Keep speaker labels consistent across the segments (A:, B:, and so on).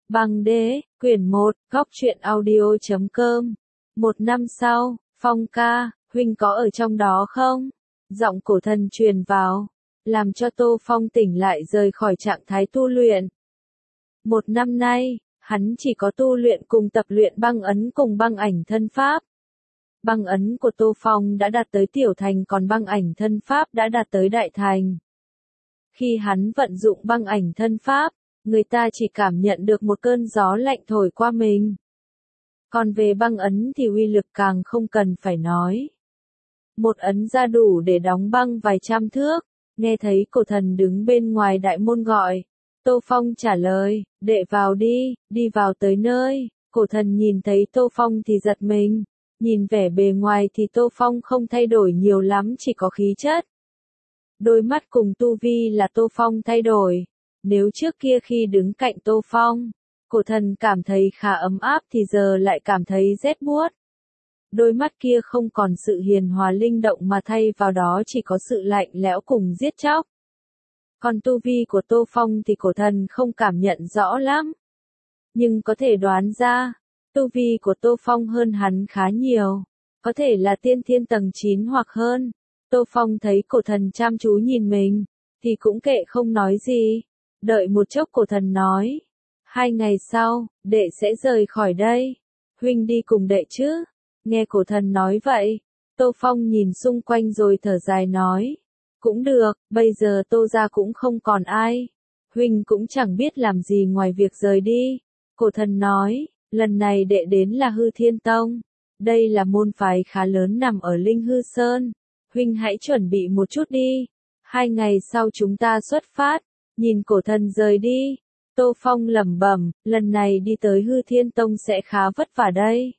A: Băng đế, quyển 1, góc truyện audio.com. Một năm sau, Phong ca, huynh có ở trong đó không? Giọng cổ thần truyền vào, làm cho Tô Phong tỉnh lại rời khỏi trạng thái tu luyện. Một năm nay, hắn chỉ có tu luyện cùng tập luyện băng ấn cùng băng ảnh thân pháp. Băng ấn của Tô Phong đã đạt tới tiểu thành, còn băng ảnh thân pháp đã đạt tới đại thành. Khi hắn vận dụng băng ảnh thân pháp, người ta chỉ cảm nhận được một cơn gió lạnh thổi qua mình. Còn về băng ấn thì uy lực càng không cần phải nói. Một ấn ra đủ để đóng băng vài trăm thước. Nghe thấy cổ thần đứng bên ngoài đại môn gọi. Tô Phong trả lời, đệ vào đi, đi vào tới nơi. Cổ thần nhìn thấy Tô Phong thì giật mình. Nhìn vẻ bề ngoài thì Tô Phong không thay đổi nhiều lắm, chỉ có khí chất. Đôi mắt cùng tu vi là Tô Phong thay đổi. Nếu trước kia khi đứng cạnh Tô Phong, cổ thần cảm thấy khá ấm áp thì giờ lại cảm thấy rét buốt. Đôi mắt kia không còn sự hiền hòa linh động mà thay vào đó chỉ có sự lạnh lẽo cùng giết chóc. Còn tu vi của Tô Phong thì cổ thần không cảm nhận rõ lắm. Nhưng có thể đoán ra, tu vi của Tô Phong hơn hắn khá nhiều. Có thể là tiên thiên tầng 9 hoặc hơn. Tô Phong thấy cổ thần chăm chú nhìn mình, thì cũng kệ không nói gì. Đợi một chốc cổ thần nói. 2 ngày sau, đệ sẽ rời khỏi đây. Huynh đi cùng đệ chứ? Nghe cổ thần nói vậy, Tô Phong nhìn xung quanh rồi thở dài nói. Cũng được, bây giờ Tô gia cũng không còn ai. Huynh cũng chẳng biết làm gì ngoài việc rời đi. Cổ thần nói, lần này đệ đến là Hư Thiên Tông. Đây là môn phái khá lớn nằm ở Linh Hư Sơn. Huynh hãy chuẩn bị một chút đi. 2 ngày sau chúng ta xuất phát. Nhìn cổ thần rời đi, Tô Phong lẩm bẩm, lần này đi tới Hư Thiên Tông sẽ khá vất vả đây.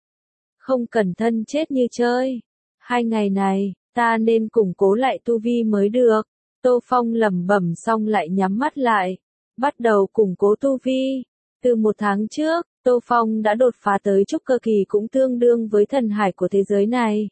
A: Không cẩn thận chết như chơi. 2 ngày này, ta nên củng cố lại tu vi mới được. Tô Phong lẩm bẩm xong lại nhắm mắt lại, bắt đầu củng cố tu vi. Từ 1 tháng trước, Tô Phong đã đột phá tới trúc cơ kỳ, cũng tương đương với thần hải của thế giới này.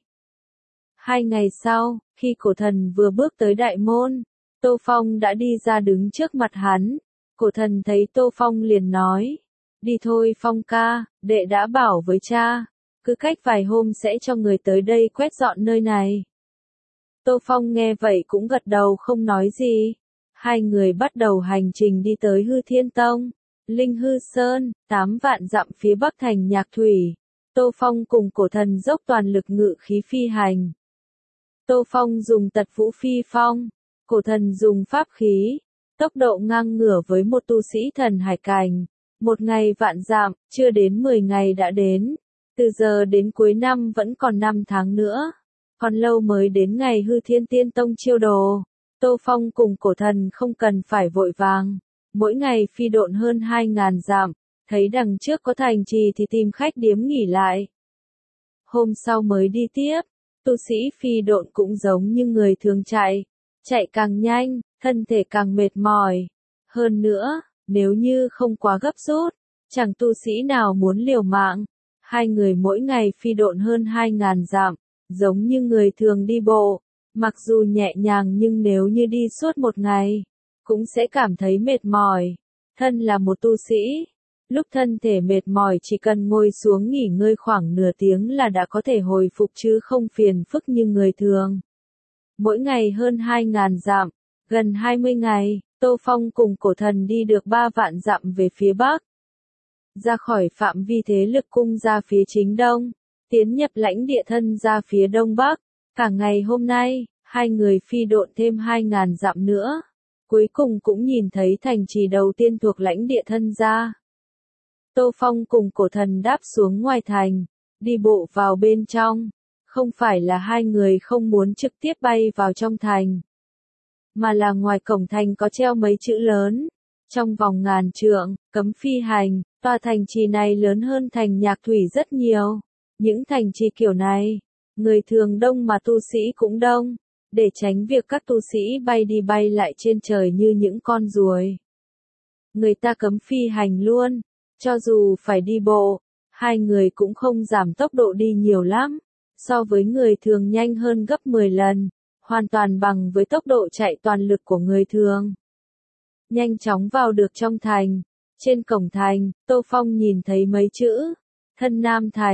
A: 2 ngày sau, khi cổ thần vừa bước tới đại môn, Tô Phong đã đi ra đứng trước mặt hắn. Cổ thần thấy Tô Phong liền nói, đi thôi Phong ca, đệ đã bảo với cha, cứ cách vài hôm sẽ cho người tới đây quét dọn nơi này. Tô Phong nghe vậy cũng gật đầu không nói gì. 2 người bắt đầu hành trình đi tới Hư Thiên Tông, Linh Hư Sơn, 8 vạn dặm phía bắc thành Nhạc Thủy. Tô Phong cùng cổ thần dốc toàn lực ngự khí phi hành. Tô Phong dùng tật vũ phi phong, cổ thần dùng pháp khí, tốc độ ngang ngửa với một tu sĩ thần hải cảnh. 1 ngày vạn dặm, chưa đến 10 ngày đã đến. Từ giờ đến cuối năm vẫn còn 5 tháng nữa. Còn lâu mới đến ngày Hư Thiên Tiên Tông chiêu đồ. Tô Phong cùng cổ thần không cần phải vội vàng. Mỗi ngày phi độn hơn 2.000 dặm. Thấy đằng trước có thành trì thì tìm khách điếm nghỉ lại. Hôm sau mới đi tiếp. Tu sĩ phi độn cũng giống như người thường chạy. Chạy càng nhanh, thân thể càng mệt mỏi. Hơn nữa, nếu như không quá gấp rút, chẳng tu sĩ nào muốn liều mạng. 2 người mỗi ngày phi độn hơn 2.000 dặm, giống như người thường đi bộ. Mặc dù nhẹ nhàng nhưng nếu như đi suốt 1 ngày, cũng sẽ cảm thấy mệt mỏi. Thân là một tu sĩ, lúc thân thể mệt mỏi chỉ cần ngồi xuống nghỉ ngơi khoảng nửa tiếng là đã có thể hồi phục chứ không phiền phức như người thường. Mỗi ngày hơn 2.000 dặm, gần 20 ngày, Tô Phong cùng cổ thần đi được 3 vạn dặm về phía bắc. Ra khỏi phạm vi thế lực cung ra phía chính đông, tiến nhập lãnh địa thân ra phía đông bắc. Cả ngày hôm nay, 2 người phi độn thêm 2.000 dặm nữa. Cuối cùng cũng nhìn thấy thành trì đầu tiên thuộc lãnh địa thân ra. Tô Phong cùng cổ thần đáp xuống ngoài thành, đi bộ vào bên trong. Không phải là 2 người không muốn trực tiếp bay vào trong thành, mà là ngoài cổng thành có treo mấy chữ lớn. Trong vòng ngàn trượng, cấm phi hành. Tòa thành trì này lớn hơn thành Nhạc Thủy rất nhiều. Những thành trì kiểu này, người thường đông mà tu sĩ cũng đông, để tránh việc các tu sĩ bay đi bay lại trên trời như những con ruồi. Người ta cấm phi hành luôn, cho dù phải đi bộ, 2 người cũng không giảm tốc độ đi nhiều lắm. So với người thường nhanh hơn gấp 10 lần, hoàn toàn bằng với tốc độ chạy toàn lực của người thường. Nhanh chóng vào được trong thành. Trên cổng thành, Tô Phong nhìn thấy mấy chữ, thân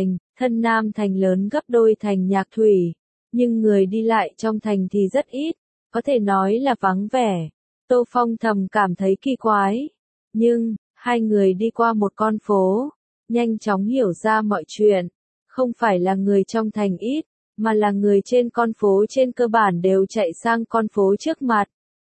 A: Nam Thành lớn gấp đôi thành Nhạc Thủy, nhưng người đi lại trong thành thì rất ít, có thể nói là vắng vẻ. Tô Phong thầm cảm thấy kỳ quái, nhưng, hai người đi qua một con phố, nhanh chóng hiểu ra mọi chuyện, không phải là người trong thành ít, mà là người trên con phố trên cơ bản đều chạy sang con phố trước mặt.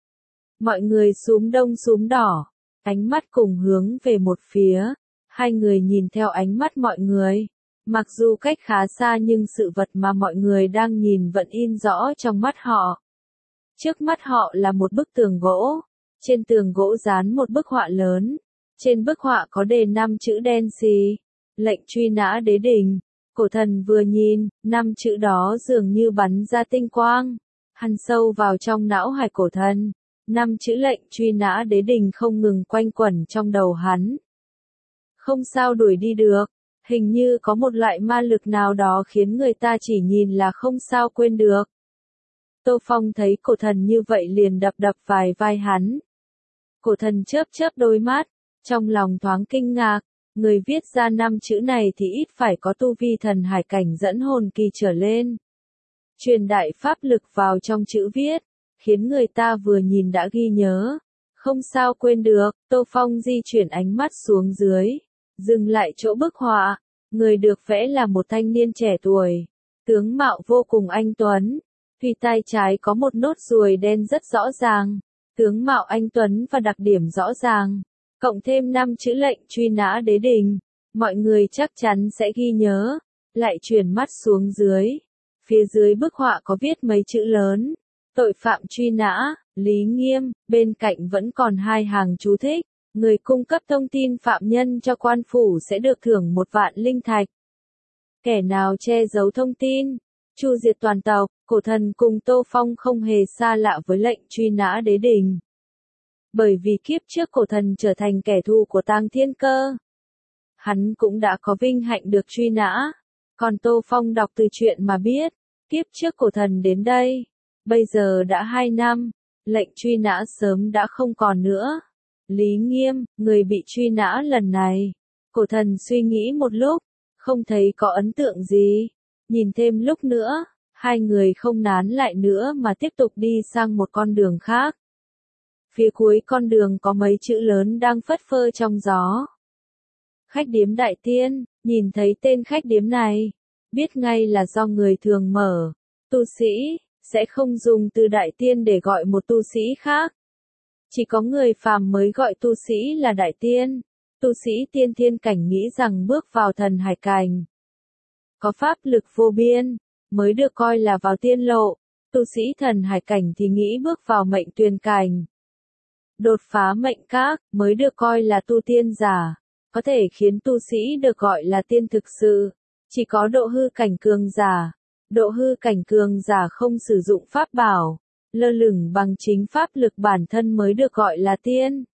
A: Mọi người xúm đông xúm đỏ, ánh mắt cùng hướng về một phía, hai người nhìn theo ánh mắt mọi người. Mặc dù cách khá xa nhưng sự vật mà mọi người đang nhìn vẫn in rõ trong mắt họ. Trước mắt họ là một bức tường gỗ, trên tường gỗ dán một bức họa lớn, trên bức họa có đề 5 chữ đen xì, lệnh truy nã đế đình. Cổ thần vừa nhìn, 5 chữ đó dường như bắn ra tinh quang, hằn sâu vào trong não hải cổ thần. 5 chữ lệnh truy nã đế đình không ngừng quanh quẩn trong đầu hắn. Không sao đuổi đi được, hình như có một loại ma lực nào đó khiến người ta chỉ nhìn là không sao quên được. Tô Phong thấy cổ thần như vậy liền đập đập vài vai hắn. Cổ thần chớp chớp đôi mắt, trong lòng thoáng kinh ngạc, người viết ra 5 chữ này thì ít phải có tu vi thần hải cảnh dẫn hồn kỳ trở lên. Truyền đại pháp lực vào trong chữ viết, khiến người ta vừa nhìn đã ghi nhớ, không sao quên được. Tô Phong di chuyển ánh mắt xuống dưới, dừng lại chỗ bức họa, người được vẽ là một thanh niên trẻ tuổi, tướng mạo vô cùng anh tuấn, tuy tay trái có một nốt ruồi đen rất rõ ràng, tướng mạo anh tuấn và đặc điểm rõ ràng, cộng thêm 5 chữ lệnh truy nã đế đình, mọi người chắc chắn sẽ ghi nhớ. Lại chuyển mắt xuống dưới, phía dưới bức họa có viết mấy chữ lớn, tội phạm truy nã, Lý Nghiêm, bên cạnh vẫn còn 2 hàng chú thích, người cung cấp thông tin phạm nhân cho quan phủ sẽ được thưởng 1 vạn linh thạch. Kẻ nào che giấu thông tin, chu diệt toàn tộc. Cổ thần cùng Tô Phong không hề xa lạ với lệnh truy nã đế đình. Bởi vì kiếp trước cổ thần trở thành kẻ thù của Tang Thiên Cơ, hắn cũng đã có vinh hạnh được truy nã. Còn Tô Phong đọc từ chuyện mà biết, kiếp trước cổ thần đến đây, bây giờ đã 2 năm, lệnh truy nã sớm đã không còn nữa. Lý Nghiêm, người bị truy nã lần này. Cổ thần suy nghĩ một lúc, không thấy có ấn tượng gì. Nhìn thêm lúc nữa, hai người không nán lại nữa mà tiếp tục đi sang một con đường khác. Phía cuối con đường có mấy chữ lớn đang phất phơ trong gió. Khách điếm Đại Tiên, nhìn thấy tên khách điếm này, biết ngay là do người thường mở. Tu sĩ, sẽ không dùng từ Đại Tiên để gọi một tu sĩ khác. Chỉ có người phàm mới gọi tu sĩ là Đại Tiên. Tu sĩ tiên thiên cảnh nghĩ rằng bước vào thần hải cảnh, có pháp lực vô biên, mới được coi là vào tiên lộ. Tu sĩ thần hải cảnh thì nghĩ bước vào mệnh tuyền cảnh, đột phá mệnh các, mới được coi là tu tiên giả. Có thể khiến tu sĩ được gọi là tiên thực sự, chỉ có độ hư cảnh cường giả. Độ hư cảnh cường giả không sử dụng pháp bảo, lơ lửng bằng chính pháp lực bản thân mới được gọi là tiên.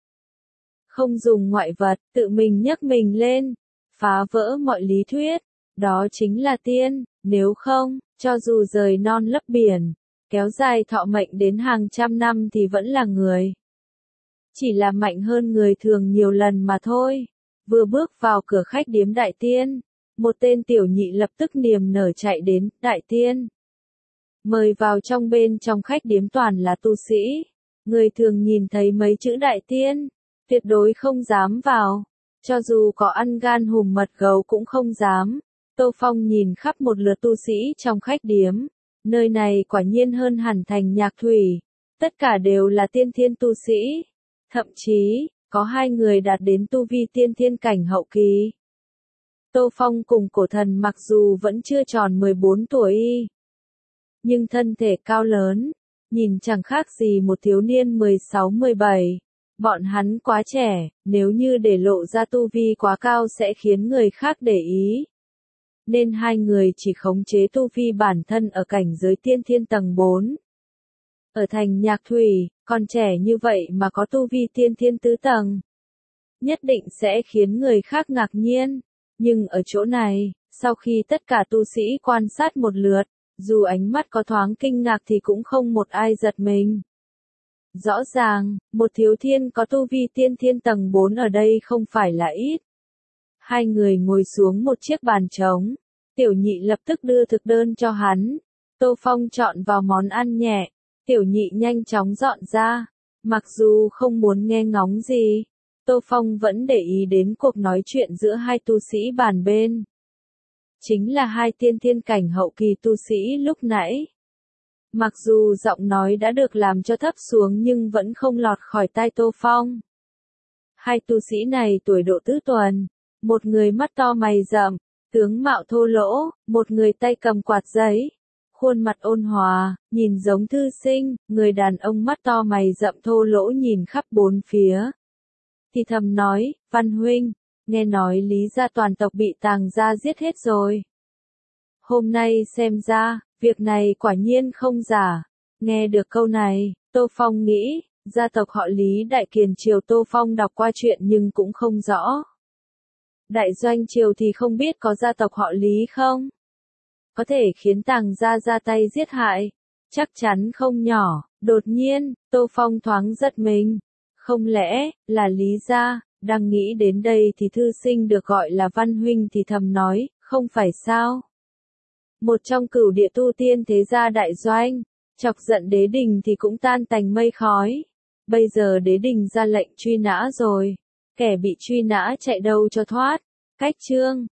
A: Không dùng ngoại vật, tự mình nhấc mình lên, phá vỡ mọi lý thuyết, đó chính là tiên. Nếu không, cho dù rời non lấp biển, kéo dài thọ mệnh đến hàng trăm năm thì vẫn là người. Chỉ là mạnh hơn người thường nhiều lần mà thôi. Vừa bước vào cửa khách điếm Đại Tiên, một tên tiểu nhị lập tức niềm nở chạy đến. Đại Tiên, mời vào trong. Bên trong khách điếm toàn là tu sĩ. Người thường nhìn thấy mấy chữ Đại Tiên, tuyệt đối không dám vào. Cho dù có ăn gan hùm mật gấu cũng không dám. Tô Phong nhìn khắp một lượt tu sĩ trong khách điếm. Nơi này quả nhiên hơn hẳn thành Nhạc Thủy. Tất cả đều là tiên thiên tu sĩ. Thậm chí, có 2 người đạt đến tu vi tiên thiên cảnh hậu kỳ. Tô Phong cùng cổ thần mặc dù vẫn chưa tròn 14 tuổi, nhưng thân thể cao lớn, nhìn chẳng khác gì một thiếu niên 16-17. Bọn hắn quá trẻ, nếu như để lộ ra tu vi quá cao sẽ khiến người khác để ý. Nên 2 người chỉ khống chế tu vi bản thân ở cảnh giới tiên thiên tầng 4. Ở thành Nhạc Thủy, còn trẻ như vậy mà có tu vi tiên thiên tứ tầng, nhất định sẽ khiến người khác ngạc nhiên. Nhưng ở chỗ này, sau khi tất cả tu sĩ quan sát một lượt, dù ánh mắt có thoáng kinh ngạc thì cũng không một ai giật mình. Rõ ràng, một thiếu thiên có tu vi tiên thiên tầng 4 ở đây không phải là ít. Hai người ngồi xuống một chiếc bàn trống. Tiểu nhị lập tức đưa thực đơn cho hắn. Tô Phong chọn vào món ăn nhẹ. Tiểu nhị nhanh chóng dọn ra. Mặc dù không muốn nghe ngóng gì, Tô Phong vẫn để ý đến cuộc nói chuyện giữa hai tu sĩ bàn bên. Chính là hai tiên thiên cảnh hậu kỳ tu sĩ lúc nãy. Mặc dù giọng nói đã được làm cho thấp xuống nhưng vẫn không lọt khỏi tai Tô Phong. Hai tu sĩ này tuổi độ tứ tuần, một người mắt to mày rậm, tướng mạo thô lỗ, một người tay cầm quạt giấy, khuôn mặt ôn hòa, nhìn giống thư sinh, người đàn ông mắt to mày rậm thô lỗ nhìn khắp bốn phía. Thì thầm nói, Văn huynh, nghe nói Lý gia toàn tộc bị Tàng gia giết hết rồi. Hôm nay xem ra, việc này quả nhiên không giả. Nghe được câu này, Tô Phong nghĩ, gia tộc họ Lý Đại Kiền Triều Tô Phong đọc qua chuyện nhưng cũng không rõ. Đại Doanh Triều thì không biết có gia tộc họ Lý không? Có thể khiến Tàng gia ra tay giết hại. Chắc chắn không nhỏ. Đột nhiên, Tô Phong thoáng giật mình. Không lẽ, là Lý gia? Đang nghĩ đến đây thì thư sinh được gọi là Văn huynh thì thầm nói, không phải sao? Một trong cửu địa tu tiên thế gia đại doanh, chọc giận đế đình thì cũng tan tành mây khói. Bây giờ đế đình ra lệnh truy nã rồi. Kẻ bị truy nã chạy đâu cho thoát. Cách chương